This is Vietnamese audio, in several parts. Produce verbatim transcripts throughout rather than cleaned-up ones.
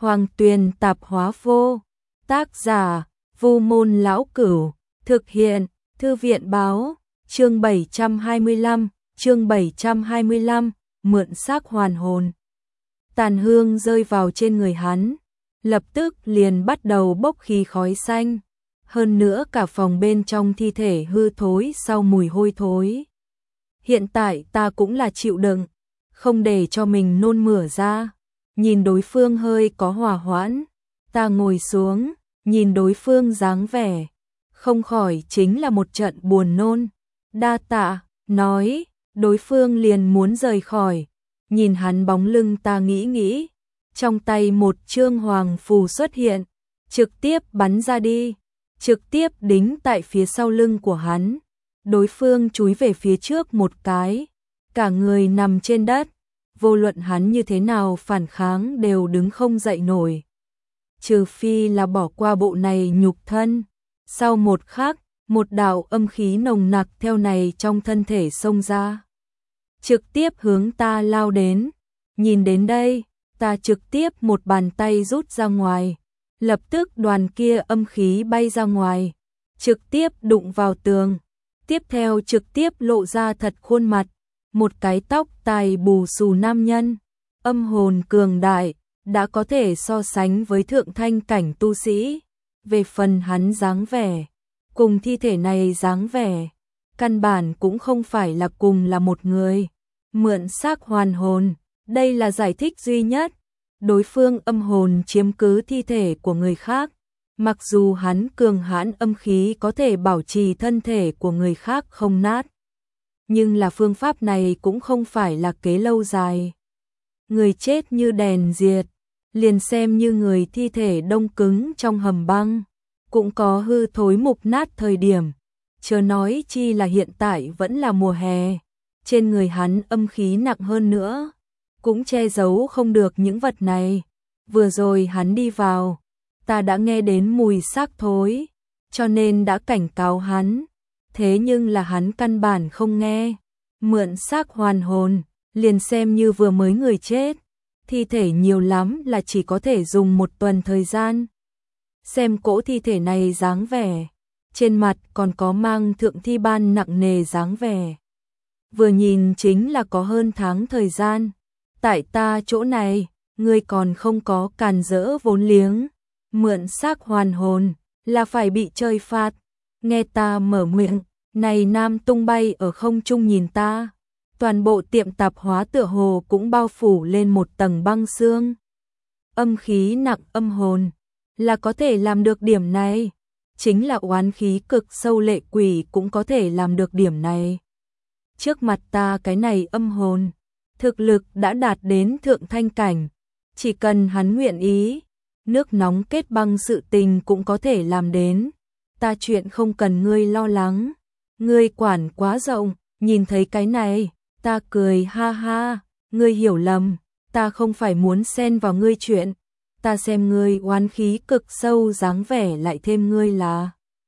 Hoàng Tuyền tạp hóa vô. Tác giả: Vu Môn Lão Cửu. Thực hiện: Thư viện báo. Chương bảy trăm hai mươi lăm, chương bảy trăm hai mươi lăm, mượn xác hoàn hồn. Tàn hương rơi vào trên người hắn, lập tức liền bắt đầu bốc khí khói xanh. Hơn nữa cả phòng bên trong thi thể hư thối sau mùi hôi thối. Hiện tại ta cũng là chịu đựng, không để cho mình nôn mửa ra. Nhìn đối phương hơi có hòa hoãn, ta ngồi xuống, nhìn đối phương dáng vẻ, không khỏi chính là một trận buồn nôn. Đa tạ, nói, đối phương liền muốn rời khỏi. Nhìn hắn bóng lưng ta nghĩ nghĩ, trong tay một chương hoàng phù xuất hiện, trực tiếp bắn ra đi, trực tiếp đính tại phía sau lưng của hắn. Đối phương chúi về phía trước một cái, cả người nằm trên đất, vô luận hắn như thế nào phản kháng đều đứng không dậy nổi. Trừ phi là bỏ qua bộ này nhục thân. Sau một khắc, một đạo âm khí nồng nặc theo này trong thân thể xông ra, trực tiếp hướng ta lao đến. Nhìn đến đây, ta trực tiếp một bàn tay rút ra ngoài, lập tức đoàn kia âm khí bay ra ngoài, trực tiếp đụng vào tường, tiếp theo trực tiếp lộ ra thật khuôn mặt, một cái tóc tai bù xù nam nhân, âm hồn cường đại, đã có thể so sánh với thượng thanh cảnh tu sĩ. Về phần hắn dáng vẻ, cùng thi thể này dáng vẻ, căn bản cũng không phải là cùng là một người. Mượn xác hoàn hồn, đây là giải thích duy nhất. Đối phương âm hồn chiếm cứ thi thể của người khác, mặc dù hắn cường hãn âm khí có thể bảo trì thân thể của người khác không nát, nhưng là phương pháp này cũng không phải là kế lâu dài. Người chết như đèn diệt, liền xem như người thi thể đông cứng trong hầm băng, cũng có hư thối mục nát thời điểm, chớ nói chi là hiện tại vẫn là mùa hè, trên người hắn âm khí nặng hơn nữa, cũng che giấu không được những vật này. Vừa rồi hắn đi vào, ta đã nghe đến mùi xác thối, cho nên đã cảnh cáo hắn, thế nhưng là hắn căn bản không nghe. Mượn xác hoàn hồn, liền xem như vừa mới người chết, thi thể nhiều lắm là chỉ có thể dùng một tuần thời gian. Xem cỗ thi thể này dáng vẻ, trên mặt còn có mang thượng thi ban nặng nề dáng vẻ, vừa nhìn chính là có hơn tháng thời gian. Tại ta chỗ này, ngươi còn không có càn rỡ vốn liếng, mượn xác hoàn hồn là phải bị chơi phạt. Nghe ta mở miệng, này nam tung bay ở không trung nhìn ta, toàn bộ tiệm tạp hóa tựa hồ cũng bao phủ lên một tầng băng xương. Âm khí nặng âm hồn là có thể làm được điểm này, chính là oán khí cực sâu lệ quỷ cũng có thể làm được điểm này. Trước mặt ta cái này âm hồn, thực lực đã đạt đến thượng thanh cảnh, chỉ cần hắn nguyện ý, nước nóng kết băng sự tình cũng có thể làm đến. Ta chuyện không cần ngươi lo lắng, ngươi quản quá rộng. Nhìn thấy cái này, ta cười ha ha, ngươi hiểu lầm, ta không phải muốn xen vào ngươi chuyện, ta xem ngươi oán khí cực sâu dáng vẻ lại thêm ngươi là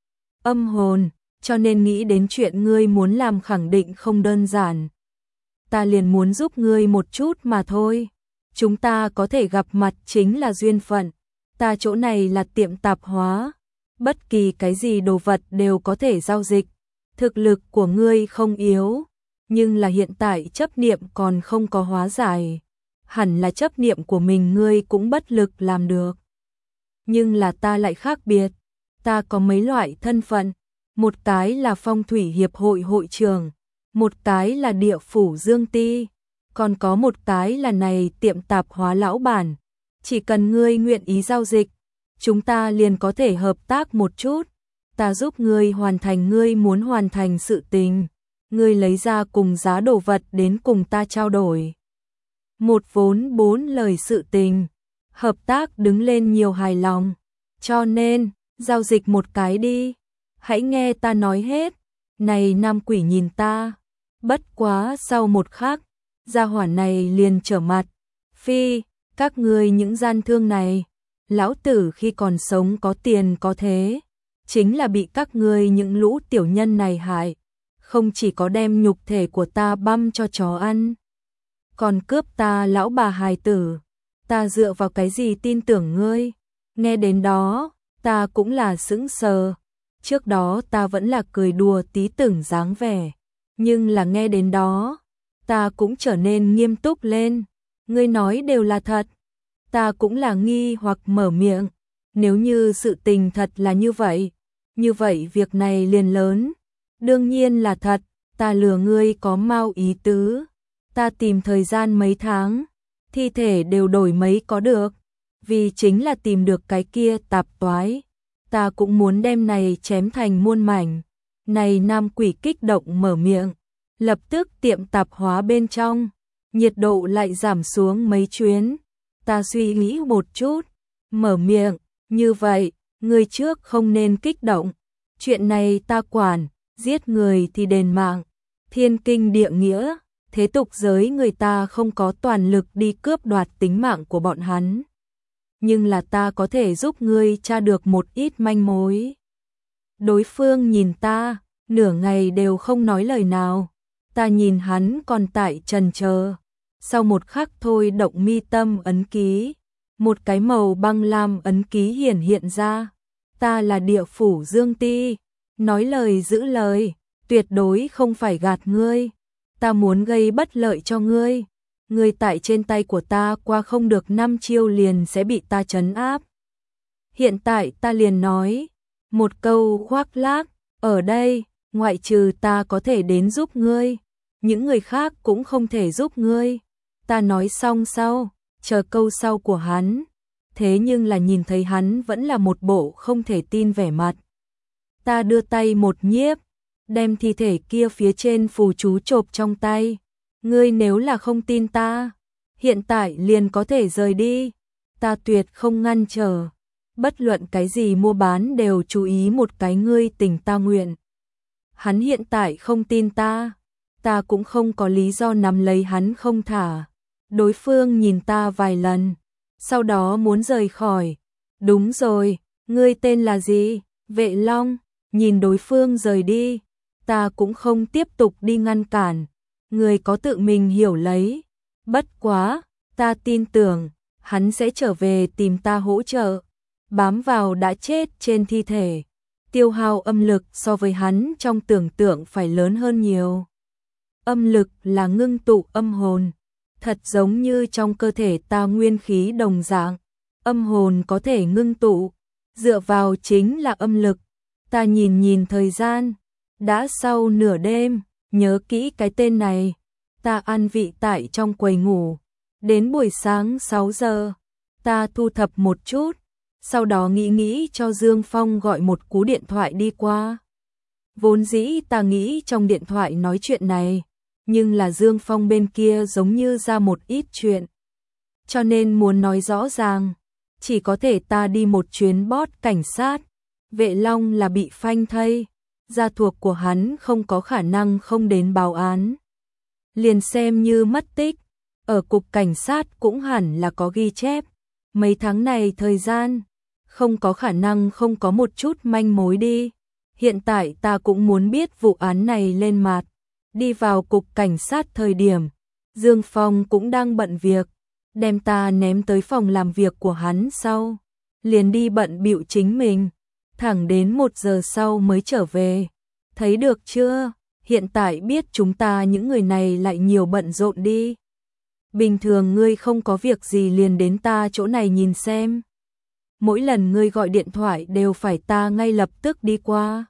âm hồn, cho nên nghĩ đến chuyện ngươi muốn làm khẳng định không đơn giản. Ta liền muốn giúp ngươi một chút mà thôi. Chúng ta có thể gặp mặt chính là duyên phận. Ta chỗ này là tiệm tạp hóa, bất kỳ cái gì đồ vật đều có thể giao dịch. Thực lực của ngươi không yếu, nhưng là hiện tại chấp niệm còn không có hóa giải. Hẳn là chấp niệm của mình ngươi cũng bất lực làm được. Nhưng là ta lại khác biệt. Ta có mấy loại thân phận. Một cái là phong thủy hiệp hội hội trưởng, một cái là địa phủ dương ti, còn có một cái là này tiệm tạp hóa lão bản. Chỉ cần ngươi nguyện ý giao dịch, chúng ta liền có thể hợp tác một chút. Ta giúp ngươi hoàn thành ngươi muốn hoàn thành sự tình, ngươi lấy ra cùng giá đồ vật đến cùng ta trao đổi. Một vốn bốn lời sự tình, hợp tác đứng lên nhiều hài lòng, cho nên, giao dịch một cái đi. Hãy nghe ta nói hết. Này nam quỷ nhìn ta, bất quá sau một khắc, gia hỏa này liền trở mặt. Phi, các ngươi những gian thương này, lão tử khi còn sống có tiền có thế, chính là bị các ngươi những lũ tiểu nhân này hại, không chỉ có đem nhục thể của ta băm cho chó ăn, còn cướp ta lão bà hài tử. Ta dựa vào cái gì tin tưởng ngươi? Nghe đến đó, ta cũng là sững sờ. Trước đó ta vẫn là cười đùa tí tưởng dáng vẻ, nhưng là nghe đến đó, ta cũng trở nên nghiêm túc lên. Ngươi nói đều là thật. Ta cũng là nghi hoặc mở miệng. Nếu như sự tình thật là như vậy, như vậy việc này liền lớn. Đương nhiên là thật, ta lừa ngươi có mau ý tứ. Ta tìm thời gian mấy tháng, thi thể đều đổi mấy có được, vì chính là tìm được cái kia tạp toái. Ta cũng muốn đem này chém thành muôn mảnh. Này nam quỷ kích động mở miệng, lập tức tiệm tạp hóa bên trong, nhiệt độ lại giảm xuống mấy chuyến. Ta suy nghĩ một chút, mở miệng, như vậy, người trước không nên kích động. Chuyện này ta quản, giết người thì đền mạng. Thiên kinh địa nghĩa, thế tục giới người ta không có toàn lực đi cướp đoạt tính mạng của bọn hắn. Nhưng là ta có thể giúp ngươi tra được một ít manh mối. Đối phương nhìn ta, nửa ngày đều không nói lời nào. Ta nhìn hắn còn tại trần chờ. Sau một khắc thôi động mi tâm ấn ký, một cái màu băng lam ấn ký hiển hiện ra. Ta là địa phủ Dương Ti, nói lời giữ lời, tuyệt đối không phải gạt ngươi. Ta muốn gây bất lợi cho ngươi. Ngươi tại trên tay của ta qua không được năm chiêu liền sẽ bị ta trấn áp. Hiện tại ta liền nói một câu khoác lác, ở đây, ngoại trừ ta có thể đến giúp ngươi, những người khác cũng không thể giúp ngươi. Ta nói xong sau, chờ câu sau của hắn, thế nhưng là nhìn thấy hắn vẫn là một bộ không thể tin vẻ mặt. Ta đưa tay một nhiếp, đem thi thể kia phía trên phù chú chộp trong tay. Ngươi nếu là không tin ta, hiện tại liền có thể rời đi. Ta tuyệt không ngăn trở. Bất luận cái gì mua bán đều chú ý một cái ngươi tình ta nguyện. Hắn hiện tại không tin ta, ta cũng không có lý do nắm lấy hắn không thả. Đối phương nhìn ta vài lần, sau đó muốn rời khỏi. Đúng rồi, ngươi tên là gì? Vệ Long. Nhìn đối phương rời đi, ta cũng không tiếp tục đi ngăn cản. Người có tự mình hiểu lấy. Bất quá, ta tin tưởng, hắn sẽ trở về tìm ta hỗ trợ. Bám vào đã chết trên thi thể, tiêu hao âm lực so với hắn trong tưởng tượng phải lớn hơn nhiều. Âm lực là ngưng tụ âm hồn, thật giống như trong cơ thể ta nguyên khí đồng dạng. Âm hồn có thể ngưng tụ, dựa vào chính là âm lực. Ta nhìn nhìn thời gian, đã sau nửa đêm, nhớ kỹ cái tên này. Ta an vị tại trong quầy ngủ, đến buổi sáng sáu giờ, ta thu thập một chút, sau đó nghĩ nghĩ cho Dương Phong gọi một cú điện thoại đi qua. Vốn dĩ ta nghĩ trong điện thoại nói chuyện này, nhưng là Dương Phong bên kia giống như ra một ít chuyện, cho nên muốn nói rõ ràng, chỉ có thể ta đi một chuyến bót cảnh sát. Vệ Long là bị phanh thây, gia thuộc của hắn không có khả năng không đến báo án. Liền xem như mất tích, ở cục cảnh sát cũng hẳn là có ghi chép. Mấy tháng này thời gian, không có khả năng không có một chút manh mối đi. Hiện tại ta cũng muốn biết vụ án này lên mặt. Đi vào cục cảnh sát thời điểm, Dương Phong cũng đang bận việc, đem ta ném tới phòng làm việc của hắn sau. Liền đi bận bịu chính mình, thẳng đến một giờ sau mới trở về. Thấy được chưa? Hiện tại biết chúng ta những người này lại nhiều bận rộn đi. Bình thường ngươi không có việc gì liền đến ta chỗ này nhìn xem. Mỗi lần ngươi gọi điện thoại đều phải ta ngay lập tức đi qua.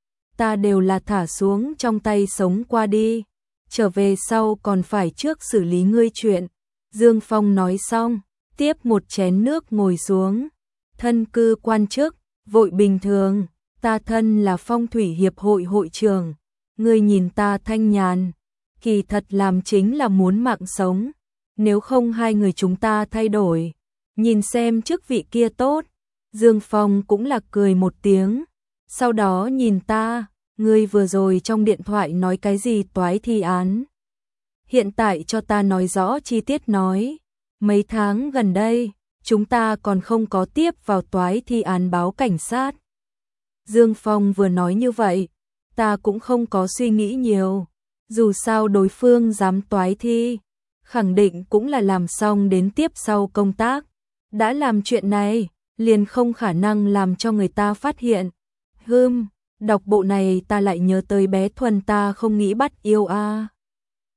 Ta đều là thả xuống trong tay sống qua đi. Trở về sau còn phải trước xử lý ngươi chuyện. Dương Phong nói xong, tiếp một chén nước ngồi xuống. Thân cư quan chức, vội bình thường. Ta thân là phong thủy hiệp hội hội trưởng. Ngươi nhìn ta thanh nhàn, kỳ thật làm chính là muốn mạng sống. Nếu không hai người chúng ta thay đổi, nhìn xem chức vị kia tốt. Dương Phong cũng là cười một tiếng, sau đó nhìn ta, ngươi vừa rồi trong điện thoại nói cái gì toái thi án. Hiện tại cho ta nói rõ chi tiết nói, mấy tháng gần đây, chúng ta còn không có tiếp vào toái thi án báo cảnh sát. Dương Phong vừa nói như vậy, ta cũng không có suy nghĩ nhiều, dù sao đối phương dám toái thi, khẳng định cũng là làm xong đến tiếp sau công tác. Đã làm chuyện này, liền không khả năng làm cho người ta phát hiện. Hừm, đọc bộ này ta lại nhớ tới bé Thuần ta không nghĩ bắt yêu a.